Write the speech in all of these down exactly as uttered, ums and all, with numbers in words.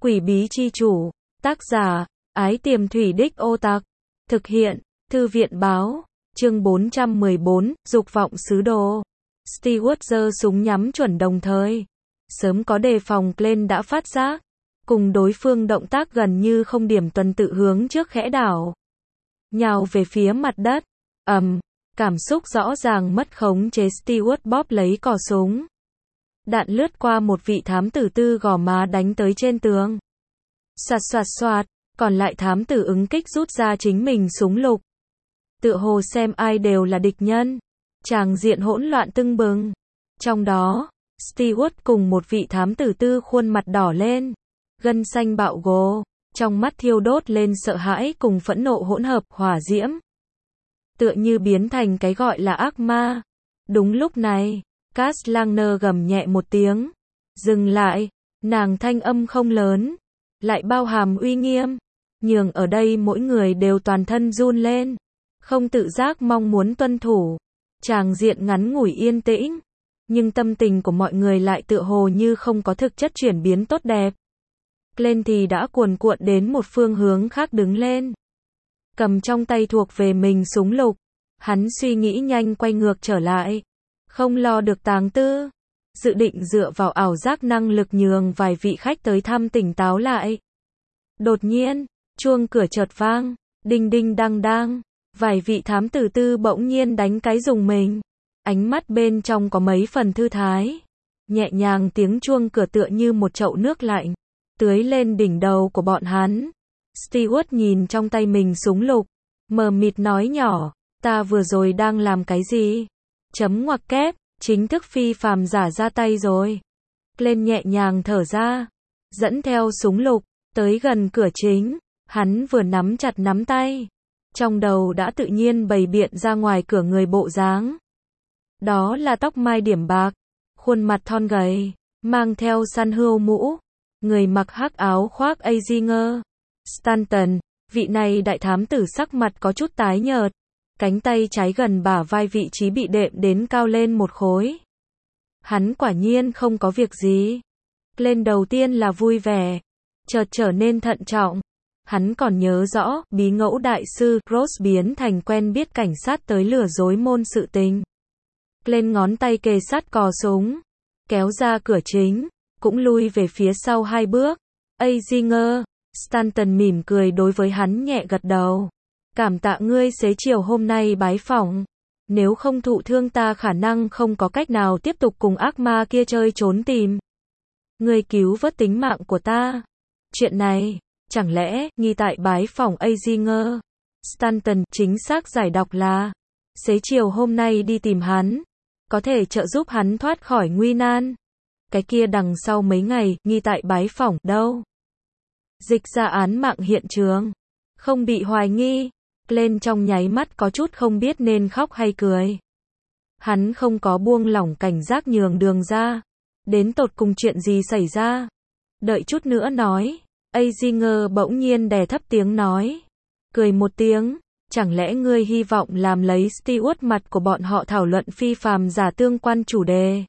Quỷ bí chi chủ, tác giả, Ái Tiềm Thủy Đích Ô Tặc, thực hiện, Thư viện báo, chương bốn trăm mười bốn, dục vọng sứ đồ. Stewart giơ súng nhắm chuẩn đồng thời. Sớm có đề phòng, Glenn đã phát giác. Cùng đối phương động tác gần như không điểm, tuần tự hướng trước khẽ đảo. Nhào về phía mặt đất. ầm, cảm xúc rõ ràng mất khống chế, Stewart bóp lấy cò súng. Đạn lướt qua một vị thám tử tư gò má đánh tới trên tường. Soạt soạt soạt, còn lại thám tử ứng kích rút ra chính mình súng lục. Tựa hồ xem ai đều là địch nhân. Tràng diện hỗn loạn tưng bừng. Trong đó, Stewart cùng một vị thám tử tư khuôn mặt đỏ lên, gân xanh bạo gồ, trong mắt thiêu đốt lên sợ hãi cùng phẫn nộ hỗn hợp, hỏa diễm. Tựa như biến thành cái gọi là ác ma. Đúng lúc này, Cass Lanner gầm nhẹ một tiếng. Dừng lại, nàng thanh âm không lớn, lại bao hàm uy nghiêm, nhường ở đây mỗi người đều toàn thân run lên, không tự giác mong muốn tuân thủ. Tràng diện ngắn ngủi yên tĩnh, nhưng tâm tình của mọi người lại tựa hồ như không có thực chất chuyển biến tốt đẹp. Glenn thì đã cuồn cuộn đến một phương hướng khác đứng lên, cầm trong tay thuộc về mình súng lục. Hắn suy nghĩ nhanh quay ngược trở lại, không lo được tàng tư, dự định dựa vào ảo giác năng lực nhường vài vị khách tới thăm tỉnh táo lại. Đột nhiên, chuông cửa chợt vang, đinh đinh đang đang, vài vị thám tử tư bỗng nhiên đánh cái rùng mình, ánh mắt bên trong có mấy phần thư thái. Nhẹ nhàng tiếng chuông cửa tựa như một chậu nước lạnh, tưới lên đỉnh đầu của bọn hắn. Stewart nhìn trong tay mình súng lục, mờ mịt nói nhỏ, ta vừa rồi đang làm cái gì? Chấm ngoặc kép, chính thức phi phàm giả ra tay rồi. Glenn nhẹ nhàng thở ra, dẫn theo súng lục, tới gần cửa chính. Hắn vừa nắm chặt nắm tay, trong đầu đã tự nhiên bày biện ra ngoài cửa người bộ dáng. Đó là tóc mai điểm bạc, khuôn mặt thon gầy, mang theo săn hươu mũ, người mặc hắc áo khoác Azinger. Stanton, vị này đại thám tử sắc mặt có chút tái nhợt, cánh tay trái gần bả vai vị trí bị đệm đến cao lên một khối. Hắn quả nhiên không có việc gì. Lên đầu tiên là vui vẻ, chợt trở nên thận trọng. Hắn còn nhớ rõ, bí ngẫu đại sư Ross biến thành quen biết cảnh sát tới lừa dối môn sự tình. Lên ngón tay kề sát cò súng, kéo ra cửa chính, cũng lui về phía sau hai bước. Azinger, Stanton mỉm cười đối với hắn nhẹ gật đầu. Cảm tạ ngươi xế chiều hôm nay bái phỏng. Nếu không thụ thương ta khả năng không có cách nào tiếp tục cùng ác ma kia chơi trốn tìm. Ngươi cứu vớt tính mạng của ta. Chuyện này, chẳng lẽ, nghi tại bái phỏng Azinger? Stanton, chính xác giải đọc là, xế chiều hôm nay đi tìm hắn, có thể trợ giúp hắn thoát khỏi nguy nan. Cái kia đằng sau mấy ngày, nghi tại bái phỏng, đâu? Dịch ra án mạng hiện trường, không bị hoài nghi. Lên trong nháy mắt có chút không biết nên khóc hay cười. Hắn không có buông lỏng cảnh giác nhường đường ra. Đến tột cùng chuyện gì xảy ra? Đợi chút nữa nói. Azinger bỗng nhiên đè thấp tiếng nói. Cười một tiếng. Chẳng lẽ ngươi hy vọng làm lấy Stewart mặt của bọn họ thảo luận phi phàm giả tương quan chủ đề?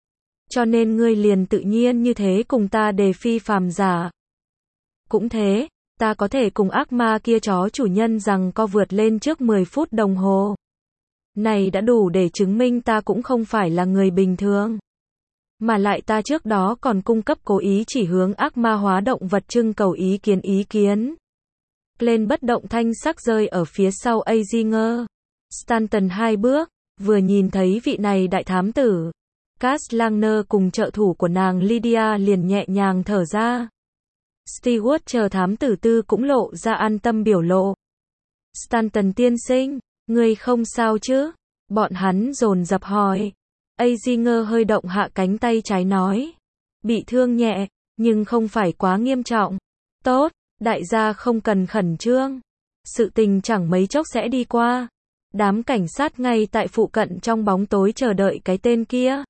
Cho nên ngươi liền tự nhiên như thế cùng ta đề phi phàm giả. Cũng thế. Ta có thể cùng ác ma kia chó chủ nhân rằng co vượt lên trước mười phút đồng hồ. Này đã đủ để chứng minh ta cũng không phải là người bình thường. Mà lại ta trước đó còn cung cấp cố ý chỉ hướng ác ma hóa động vật trưng cầu ý kiến ý kiến. Lên bất động thanh sắc rơi ở phía sau Azinger. Stanton hai bước, vừa nhìn thấy vị này đại thám tử. Cass Lanner cùng trợ thủ của nàng Lydia liền nhẹ nhàng thở ra. Stewart chờ thám tử tư cũng lộ ra an tâm biểu lộ. Stanton tiên sinh, ngươi không sao chứ? Bọn hắn dồn dập hỏi. Azinger hơi động hạ cánh tay trái nói. Bị thương nhẹ, nhưng không phải quá nghiêm trọng. Tốt, đại gia không cần khẩn trương. Sự tình chẳng mấy chốc sẽ đi qua. Đám cảnh sát ngay tại phụ cận trong bóng tối chờ đợi cái tên kia.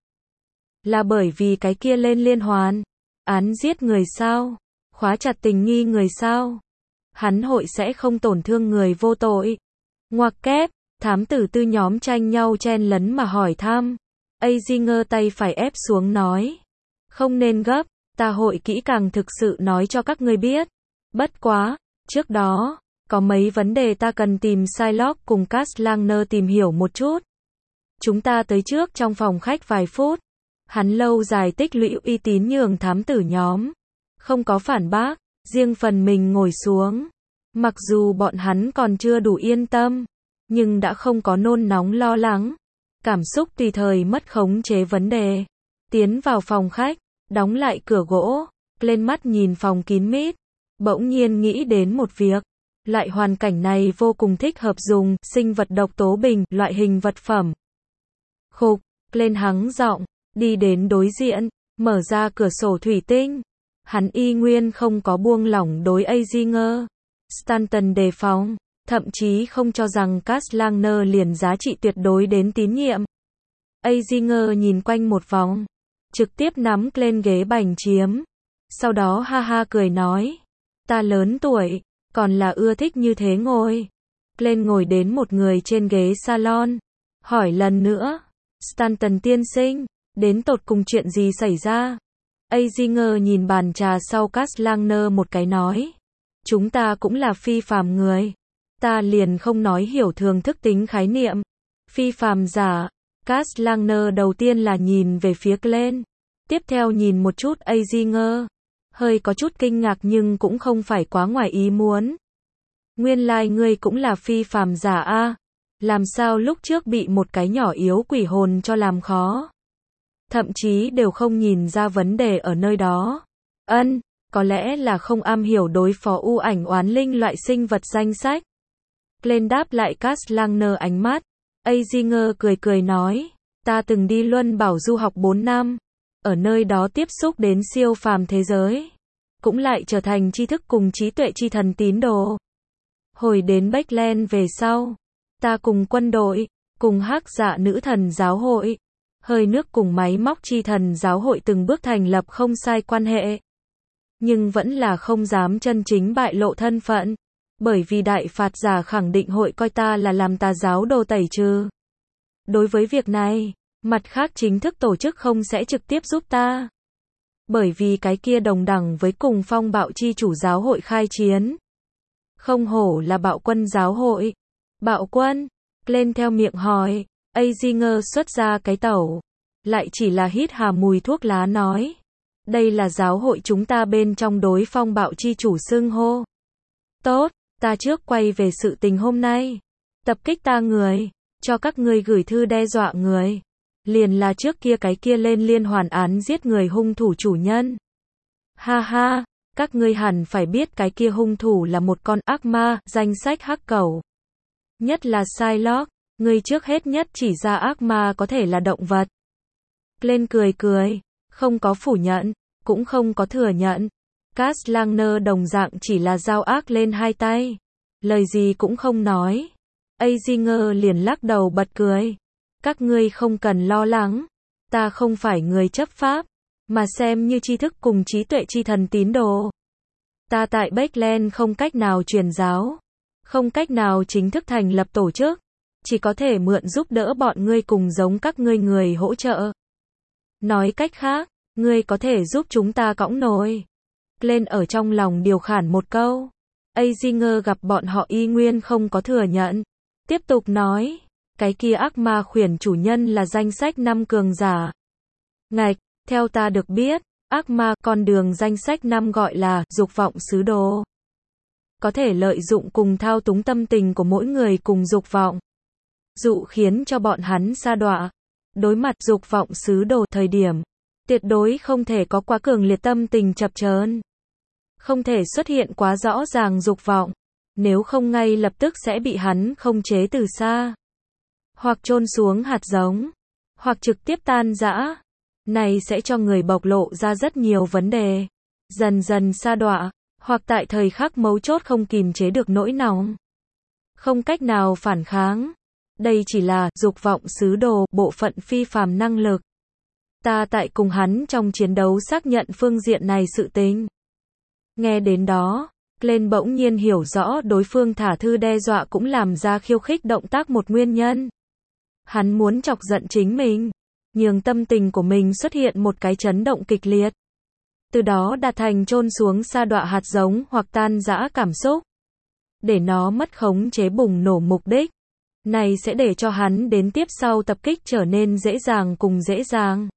Là bởi vì cái kia lên liên hoàn. Án giết người sao? Khóa chặt tình nghi người sao? Hắn hội sẽ không tổn thương người vô tội. Ngoặc kép, thám tử tư nhóm tranh nhau chen lấn mà hỏi thăm. Azinger tay phải ép xuống nói. Không nên gấp, Ta hội kỹ càng thực sự nói cho các ngươi biết. Bất quá, trước đó, có mấy vấn đề ta cần tìm Shylock cùng Cass Lanner tìm hiểu một chút. Chúng ta tới trước trong phòng khách vài phút. Hắn lâu dài tích lũy uy tín nhường thám tử nhóm. Không có phản bác, riêng phần mình ngồi xuống. Mặc dù bọn hắn còn chưa đủ yên tâm, nhưng đã không có nôn nóng lo lắng. Cảm xúc tùy thời mất khống chế vấn đề. Tiến vào phòng khách, đóng lại cửa gỗ, lên mắt nhìn phòng kín mít. Bỗng nhiên nghĩ đến một việc. Loại hoàn cảnh này vô cùng thích hợp dùng sinh vật độc tố bình, loại hình vật phẩm. Khục, lên hắng giọng, đi đến đối diện, mở ra cửa sổ thủy tinh. Hắn y nguyên không có buông lỏng đối Azinger. Stanton đề phòng, thậm chí không cho rằng Cass Lanner liền giá trị tuyệt đối đến tín nhiệm. Azinger nhìn quanh một vòng, trực tiếp nắm lên ghế bành chiếm. Sau đó ha ha cười nói, ta lớn tuổi, còn là ưa thích như thế ngồi. Lên ngồi đến một người trên ghế salon, hỏi lần nữa, Stanton tiên sinh, đến tột cùng chuyện gì xảy ra? Azinger nhìn bàn trà sau Cass Lanner một cái nói, chúng ta cũng là phi phàm người. Ta liền không nói hiểu thường thức tính khái niệm. Phi phàm giả. Cass Lanner đầu tiên là nhìn về phía Glenn, tiếp theo nhìn một chút Azinger, hơi có chút kinh ngạc nhưng cũng không phải quá ngoài ý muốn. Nguyên lai like ngươi cũng là phi phàm giả a? Làm sao lúc trước bị một cái nhỏ yếu quỷ hồn cho làm khó? Thậm chí đều không nhìn ra vấn đề ở nơi đó. Ân, có lẽ là không am hiểu đối phó u ảnh oán linh loại sinh vật danh sách. Glenn đáp lại Cass Lanner ánh mắt. Azinger cười cười nói, ta từng đi Luân Bảo du học bốn năm, ở nơi đó tiếp xúc đến siêu phàm thế giới, cũng lại trở thành tri thức cùng trí tuệ chi thần tín đồ. Hồi đến Backland về sau, ta cùng quân đội, cùng hắc dạ nữ thần giáo hội, hơi nước cùng máy móc chi thần giáo hội từng bước thành lập không sai quan hệ. Nhưng vẫn là không dám chân chính bại lộ thân phận. Bởi vì đại phạt giả khẳng định hội coi ta là làm tà giáo đồ tẩy trừ. Đối với việc này, mặt khác chính thức tổ chức không sẽ trực tiếp giúp ta. Bởi vì cái kia đồng đẳng với cùng phong bạo chi chủ giáo hội khai chiến. Không hổ là bạo quân giáo hội. Bạo quân, lên theo miệng hỏi, Azinger xuất ra cái tẩu. Lại chỉ là hít hà mùi thuốc lá nói. Đây là giáo hội chúng ta bên trong đối phong bạo chi chủ xưng hô. Tốt. Ta trước quay về sự tình hôm nay. Tập kích ta người, cho các ngươi gửi thư đe dọa người. Liền là trước kia cái kia lên liên hoàn án giết người hung thủ chủ nhân. Ha ha, các ngươi hẳn phải biết cái kia hung thủ là một con ác ma, danh sách hắc cẩu. Nhất là Shylock, ngươi trước hết nhất chỉ ra ác ma có thể là động vật. Glenn cười cười, không có phủ nhận, cũng không có thừa nhận. Cass Lanner đồng dạng chỉ là giao ác lên hai tay. Lời gì cũng không nói. Azinger liền lắc đầu bật cười. Các ngươi không cần lo lắng. Ta không phải người chấp pháp, mà xem như tri thức cùng trí tuệ chi thần tín đồ. Ta tại Backland không cách nào truyền giáo. Không cách nào chính thức thành lập tổ chức. Chỉ có thể mượn giúp đỡ bọn ngươi cùng giống các ngươi người hỗ trợ. Nói cách khác, ngươi có thể giúp chúng ta cõng nồi. Lên ở trong lòng điều khản một câu. Azinger gặp bọn họ y nguyên không có thừa nhận. Tiếp tục nói, cái kia ác ma khuyển chủ nhân là danh sách năm cường giả. Ngạch, theo ta được biết, ác ma con đường danh sách năm gọi là dục vọng sứ đồ. Có thể lợi dụng cùng thao túng tâm tình của mỗi người cùng dục vọng. Dụ khiến cho bọn hắn sa đọa. Đối mặt dục vọng sứ đồ thời điểm, tuyệt đối không thể có quá cường liệt tâm tình chập chờn. Không thể xuất hiện quá rõ ràng dục vọng, nếu không ngay lập tức sẽ bị hắn khống chế từ xa. Hoặc chôn xuống hạt giống, hoặc trực tiếp tan rã. Này sẽ cho người bộc lộ ra rất nhiều vấn đề. Dần dần sa đọa, hoặc tại thời khắc mấu chốt không kìm chế được nỗi nóng. Không cách nào phản kháng. Đây chỉ là dục vọng sứ đồ, bộ phận phi phàm năng lực. Ta tại cùng hắn trong chiến đấu xác nhận phương diện này sự tình. Nghe đến đó, Glenn bỗng nhiên hiểu rõ đối phương thả thư đe dọa cũng làm ra khiêu khích động tác một nguyên nhân. Hắn muốn chọc giận chính mình, nhường tâm tình của mình xuất hiện một cái chấn động kịch liệt. từ đó đạt thành chôn xuống sa đọa hạt giống hoặc tan rã cảm xúc, để nó mất khống chế bùng nổ mục đích. Này sẽ để cho hắn đến tiếp sau tập kích trở nên dễ dàng cùng dễ dàng.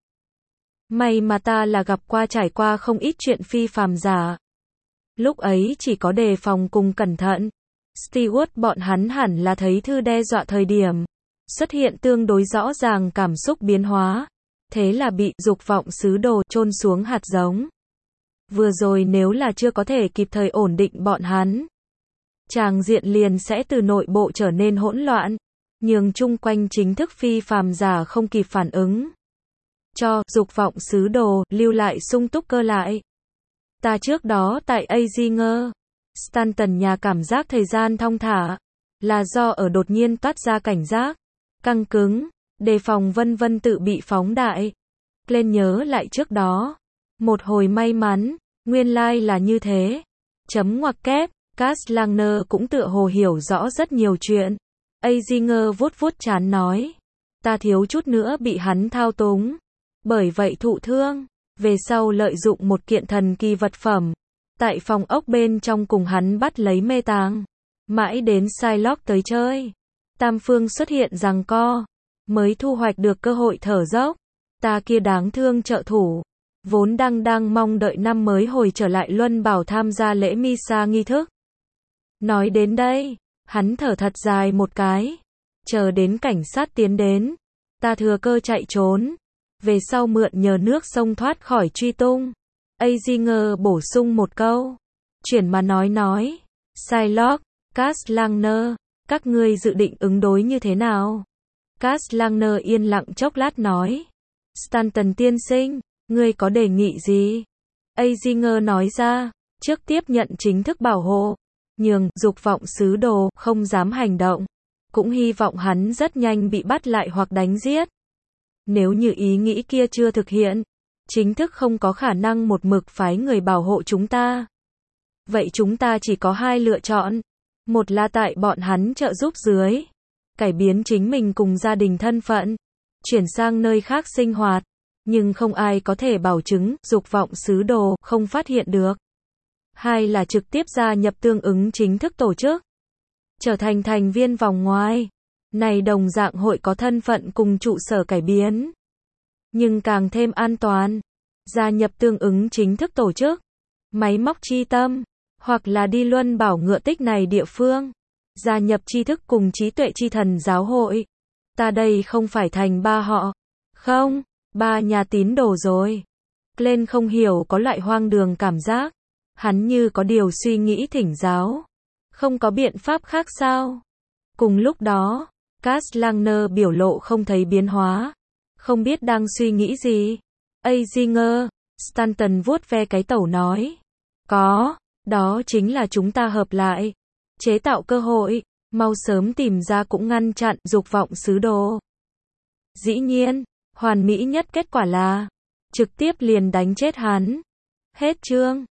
May mà ta là gặp qua trải qua không ít chuyện phi phàm giả. Lúc ấy chỉ có đề phòng cùng cẩn thận. Stewart bọn hắn hẳn là thấy thư đe dọa thời điểm xuất hiện tương đối rõ ràng cảm xúc biến hóa. Thế là bị dục vọng sứ đồ chôn xuống hạt giống. Vừa rồi nếu là chưa có thể kịp thời ổn định bọn hắn, tràng diện liền sẽ từ nội bộ trở nên hỗn loạn, nhường chung quanh chính thức phi phàm giả không kịp phản ứng. Cho dục vọng sứ đồ lưu lại sung túc cơ lại. Ta trước đó tại Azinger, Stanton nhà cảm giác thời gian thong thả, là do ở đột nhiên toát ra cảnh giác, căng cứng, đề phòng vân vân tự bị phóng đại. Lên nhớ lại trước đó, một hồi may mắn, nguyên lai like là như thế. Chấm ngoặc kép, Cass Langner cũng tựa hồ hiểu rõ rất nhiều chuyện. Azinger vuốt vuốt trán nói, ta thiếu chút nữa bị hắn thao túng, bởi vậy thụ thương. Về sau lợi dụng một kiện thần kỳ vật phẩm, tại phòng ốc bên trong cùng hắn bắt lấy mê tàng. Mãi đến Psylocke tới chơi, tam phương xuất hiện giằng co, mới thu hoạch được cơ hội thở dốc. Ta kia đáng thương trợ thủ, vốn đang đang mong đợi năm mới hồi trở lại Luân Bảo tham gia lễ Misa nghi thức. Nói đến đây, hắn thở thật dài một cái, chờ đến cảnh sát tiến đến, ta thừa cơ chạy trốn. Về sau mượn nhờ nước sông thoát khỏi truy tung. Azinger bổ sung một câu. Chuyển mà nói nói. Psylocke, Cass Langner, các ngươi dự định ứng đối như thế nào? Cass Langner yên lặng chốc lát nói. Stanton tiên sinh, ngươi có đề nghị gì? Azinger nói ra, trước tiếp nhận chính thức bảo hộ, nhường dục vọng sứ đồ không dám hành động, cũng hy vọng hắn rất nhanh bị bắt lại hoặc đánh giết. Nếu như ý nghĩ kia chưa thực hiện, chính thức không có khả năng một mực phái người bảo hộ chúng ta. Vậy chúng ta chỉ có hai lựa chọn. Một là tại bọn hắn trợ giúp dưới, cải biến chính mình cùng gia đình thân phận, chuyển sang nơi khác sinh hoạt, nhưng không ai có thể bảo chứng dục vọng sứ đồ không phát hiện được. Hai là trực tiếp gia nhập tương ứng chính thức tổ chức, trở thành thành viên vòng ngoài. Này đồng dạng hội có thân phận cùng trụ sở cải biến, nhưng càng thêm an toàn. Gia nhập tương ứng chính thức tổ chức, máy móc chi tâm, hoặc là đi Luân Bảo ngựa tích này địa phương. Gia nhập tri thức cùng trí tuệ chi thần giáo hội. Ta đây không phải thành ba họ, không, ba nhà tín đồ rồi. Glenn không hiểu có loại hoang đường cảm giác. Hắn như có điều suy nghĩ thỉnh giáo. Không có biện pháp khác sao? Cùng lúc đó, Cass Langner biểu lộ không thấy biến hóa, không biết đang suy nghĩ gì. Azinger, Stanton vuốt ve cái tẩu nói. Có, đó chính là chúng ta hợp lại, chế tạo cơ hội, mau sớm tìm ra cũng ngăn chặn dục vọng sứ đồ. Dĩ nhiên, hoàn mỹ nhất kết quả là trực tiếp liền đánh chết hắn. Hết chương.